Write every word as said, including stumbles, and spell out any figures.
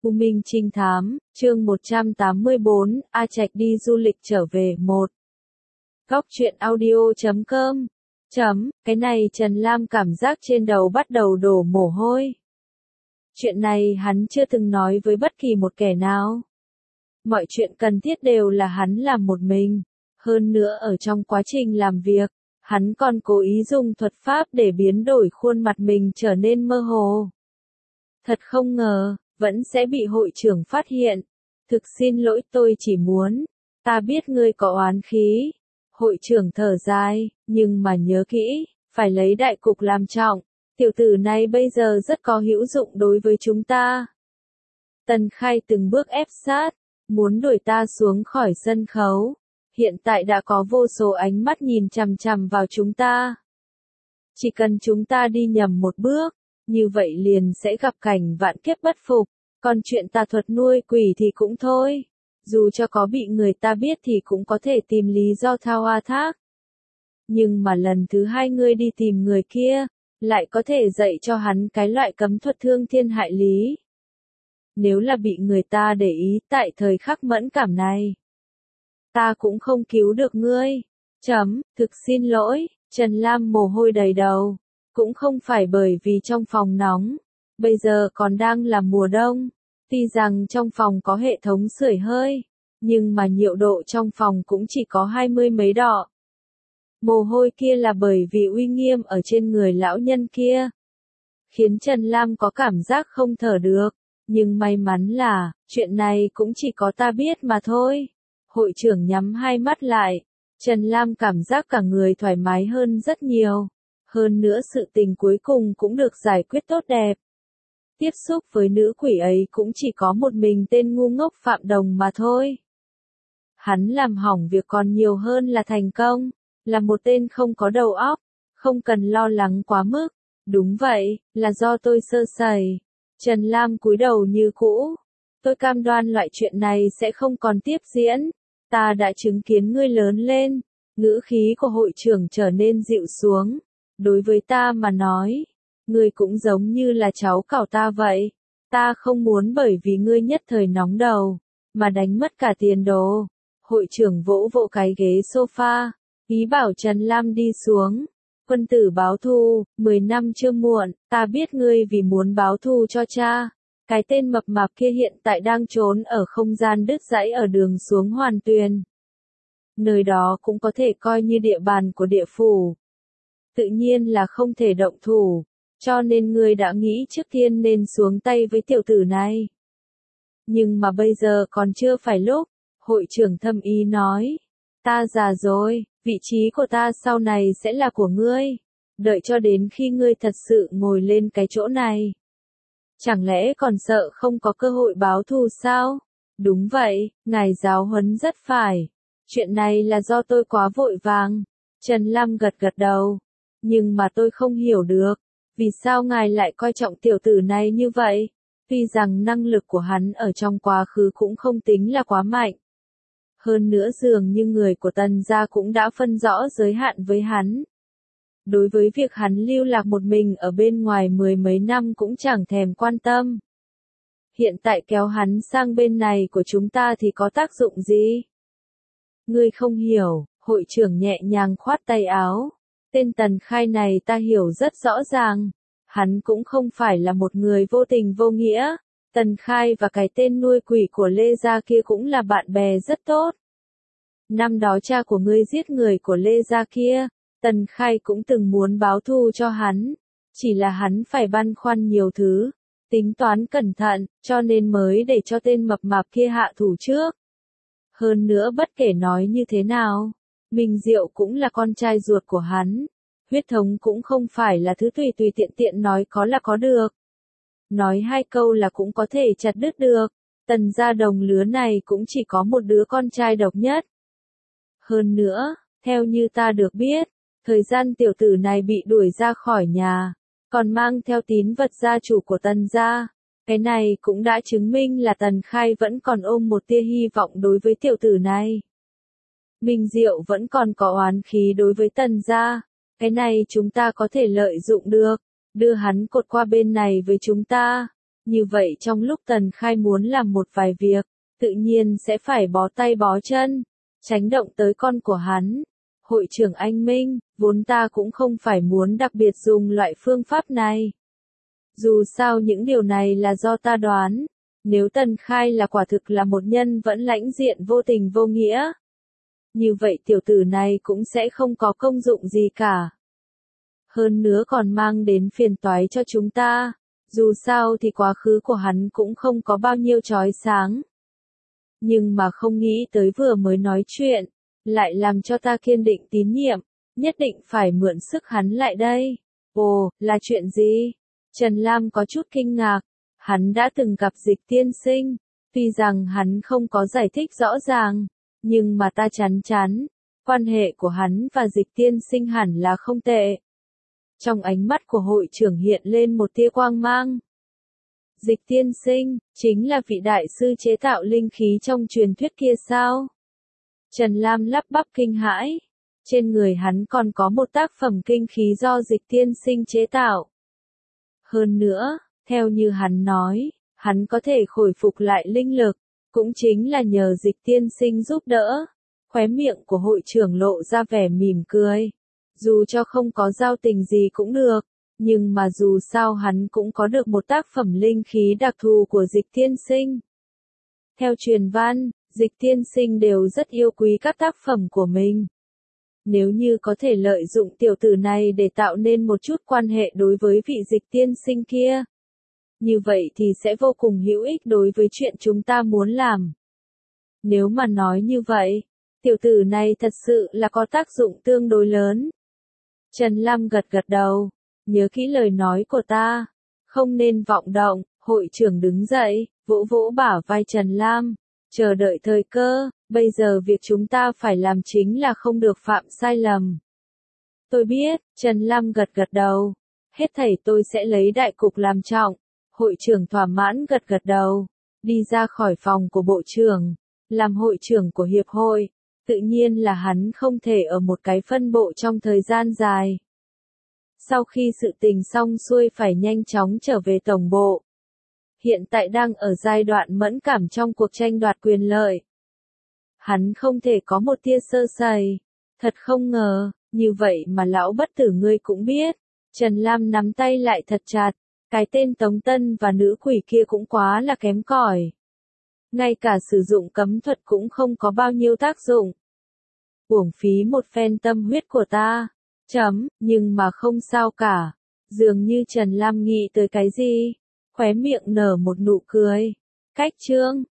U Minh Trinh Thám, chương một trăm tám mươi bốn, A Trạch đi du lịch trở về một. Góc truyện audio chấm com. Chấm, cái này Trần Lam cảm giác trên đầu bắt đầu đổ mồ hôi. Chuyện này hắn chưa từng nói với bất kỳ một kẻ nào. Mọi chuyện cần thiết đều là hắn làm một mình. Hơn nữa ở trong quá trình làm việc, hắn còn cố ý dùng thuật pháp để biến đổi khuôn mặt mình trở nên mơ hồ. Thật không ngờ, vẫn sẽ bị hội trưởng phát hiện. Thực xin lỗi, tôi chỉ muốn, ta biết ngươi có oán khí. Hội trưởng thở dài, nhưng mà nhớ kỹ, phải lấy đại cục làm trọng. Tiểu tử này bây giờ rất có hữu dụng đối với chúng ta. Tần Khai từng bước ép sát, muốn đuổi ta xuống khỏi sân khấu. Hiện tại đã có vô số ánh mắt nhìn chằm chằm vào chúng ta. Chỉ cần chúng ta đi nhầm một bước, như vậy liền sẽ gặp cảnh vạn kiếp bất phục. Còn chuyện tà thuật nuôi quỷ thì cũng thôi. Dù cho có bị người ta biết thì cũng có thể tìm lý do thao hoa thác. Nhưng mà lần thứ hai ngươi đi tìm người kia, lại có thể dạy cho hắn cái loại cấm thuật thương thiên hại lý. Nếu là bị người ta để ý tại thời khắc mẫn cảm này, ta cũng không cứu được ngươi. Chấm, thực xin lỗi, Trần Lam mồ hôi đầy đầu. Cũng không phải bởi vì trong phòng nóng. Bây giờ còn đang là mùa đông. Tuy rằng trong phòng có hệ thống sưởi hơi, nhưng mà nhiệt độ trong phòng cũng chỉ có hai mươi mấy độ. Mồ hôi kia là bởi vì uy nghiêm ở trên người lão nhân kia, khiến Trần Lam có cảm giác không thở được. Nhưng may mắn là, chuyện này cũng chỉ có ta biết mà thôi. Hội trưởng nhắm hai mắt lại, Trần Lam cảm giác cả người thoải mái hơn rất nhiều. Hơn nữa sự tình cuối cùng cũng được giải quyết tốt đẹp. Tiếp xúc với nữ quỷ ấy cũng chỉ có một mình tên ngu ngốc Phạm Đồng mà thôi. Hắn làm hỏng việc còn nhiều hơn là thành công, là một tên không có đầu óc, không cần lo lắng quá mức. Đúng vậy, là do tôi sơ sẩy. Trần Lam cúi đầu như cũ. Tôi cam đoan loại chuyện này sẽ không còn tiếp diễn. Ta đã chứng kiến ngươi lớn lên. Ngữ khí của hội trưởng trở nên dịu xuống. Đối với ta mà nói, ngươi cũng giống như là cháu cảo ta vậy. Ta không muốn bởi vì ngươi nhất thời nóng đầu, mà đánh mất cả tiền đồ. Hội trưởng vỗ vỗ cái ghế sofa, ý bảo Trần Lam đi xuống. Quân tử báo thù, mười năm chưa muộn, ta biết ngươi vì muốn báo thù cho cha. Cái tên mập mạp kia hiện tại đang trốn ở không gian đứt gãy ở đường xuống Hoàn Tuyền. Nơi đó cũng có thể coi như địa bàn của địa phủ. Tự nhiên là không thể động thủ, cho nên ngươi đã nghĩ trước tiên nên xuống tay với tiểu tử này. Nhưng mà bây giờ còn chưa phải lúc, hội trưởng thâm ý nói. Ta già rồi, vị trí của ta sau này sẽ là của ngươi. Đợi cho đến khi ngươi thật sự ngồi lên cái chỗ này. Chẳng lẽ còn sợ không có cơ hội báo thù sao? Đúng vậy, ngài giáo huấn rất phải. Chuyện này là do tôi quá vội vàng. Trần Lam gật gật đầu. Nhưng mà tôi không hiểu được, vì sao ngài lại coi trọng tiểu tử này như vậy? Tuy rằng năng lực của hắn ở trong quá khứ cũng không tính là quá mạnh. Hơn nữa dường như người của Tần gia cũng đã phân rõ giới hạn với hắn. Đối với việc hắn lưu lạc một mình ở bên ngoài mười mấy năm cũng chẳng thèm quan tâm. Hiện tại kéo hắn sang bên này của chúng ta thì có tác dụng gì? Ngươi không hiểu, hội trưởng nhẹ nhàng khoát tay áo. Tên Tần Khai này ta hiểu rất rõ ràng. Hắn cũng không phải là một người vô tình vô nghĩa. Tần Khai và cái tên nuôi quỷ của Lê Gia kia cũng là bạn bè rất tốt. Năm đó cha của ngươi giết người của Lê Gia kia, Tần Khai cũng từng muốn báo thù cho hắn. Chỉ là hắn phải băn khoăn nhiều thứ, tính toán cẩn thận, cho nên mới để cho tên mập mạp kia hạ thủ trước. Hơn nữa bất kể nói như thế nào, Minh Diệu cũng là con trai ruột của hắn. Huyết thống cũng không phải là thứ tùy tùy tiện tiện nói có là có được. Nói hai câu là cũng có thể chặt đứt được. Tần gia đồng lứa này cũng chỉ có một đứa con trai độc nhất. Hơn nữa, theo như ta được biết, thời gian tiểu tử này bị đuổi ra khỏi nhà, còn mang theo tín vật gia chủ của Tần gia. Cái này cũng đã chứng minh là Tần Khai vẫn còn ôm một tia hy vọng đối với tiểu tử này. Minh Diệu vẫn còn có oán khí đối với Tần gia. Cái này chúng ta có thể lợi dụng được, đưa hắn cột qua bên này với chúng ta. Như vậy trong lúc Tần Khai muốn làm một vài việc, tự nhiên sẽ phải bó tay bó chân, tránh động tới con của hắn. Hội trưởng anh Minh, vốn ta cũng không phải muốn đặc biệt dùng loại phương pháp này. Dù sao những điều này là do ta đoán, nếu Tần Khai là quả thực là một nhân vẫn lãnh diện vô tình vô nghĩa. Như vậy tiểu tử này cũng sẽ không có công dụng gì cả. Hơn nữa còn mang đến phiền toái cho chúng ta, dù sao thì quá khứ của hắn cũng không có bao nhiêu chói sáng. Nhưng mà không nghĩ tới vừa mới nói chuyện, lại làm cho ta kiên định tín nhiệm, nhất định phải mượn sức hắn lại đây. Ồ, là chuyện gì? Trần Lam có chút kinh ngạc, hắn đã từng gặp Dịch tiên sinh, tuy rằng hắn không có giải thích rõ ràng, nhưng mà ta chắn chắn, quan hệ của hắn và Dịch tiên sinh hẳn là không tệ. Trong ánh mắt của hội trưởng hiện lên một tia quang mang. Dịch tiên sinh, chính là vị đại sư chế tạo linh khí trong truyền thuyết kia sao? Trần Lam lắp bắp kinh hãi. Trên người hắn còn có một tác phẩm kinh khí do Dịch tiên sinh chế tạo. Hơn nữa, theo như hắn nói, hắn có thể khôi phục lại linh lực, cũng chính là nhờ Dịch tiên sinh giúp đỡ. Khóe miệng của hội trưởng lộ ra vẻ mỉm cười. Dù cho không có giao tình gì cũng được, nhưng mà dù sao hắn cũng có được một tác phẩm linh khí đặc thù của Dịch tiên sinh. Theo truyền văn, Dịch tiên sinh đều rất yêu quý các tác phẩm của mình. Nếu như có thể lợi dụng tiểu tử này để tạo nên một chút quan hệ đối với vị Dịch tiên sinh kia, như vậy thì sẽ vô cùng hữu ích đối với chuyện chúng ta muốn làm. Nếu mà nói như vậy, tiểu tử này thật sự là có tác dụng tương đối lớn. Trần Lam gật gật đầu, nhớ kỹ lời nói của ta, không nên vọng động. Hội trưởng đứng dậy, vỗ vỗ bả vai Trần Lam, chờ đợi thời cơ, bây giờ việc chúng ta phải làm chính là không được phạm sai lầm. Tôi biết, Trần Lam gật gật đầu, hết thảy tôi sẽ lấy đại cục làm trọng. Hội trưởng thỏa mãn gật gật đầu, đi ra khỏi phòng của bộ trưởng, làm hội trưởng của hiệp hội, tự nhiên là hắn không thể ở một cái phân bộ trong thời gian dài. Sau khi sự tình xong xuôi phải nhanh chóng trở về tổng bộ. Hiện tại đang ở giai đoạn mẫn cảm trong cuộc tranh đoạt quyền lợi. Hắn không thể có một tia sơ sẩy. Thật không ngờ, như vậy mà lão bất tử ngươi cũng biết. Trần Lam nắm tay lại thật chặt. Cái tên Tống Tân và nữ quỷ kia cũng quá là kém cỏi. Ngay cả sử dụng cấm thuật cũng không có bao nhiêu tác dụng. Uổng phí một phen tâm huyết của ta. Chấm, nhưng mà không sao cả. Dường như Trần Lam nghĩ tới cái gì. Khóe miệng nở một nụ cười. Cách chương.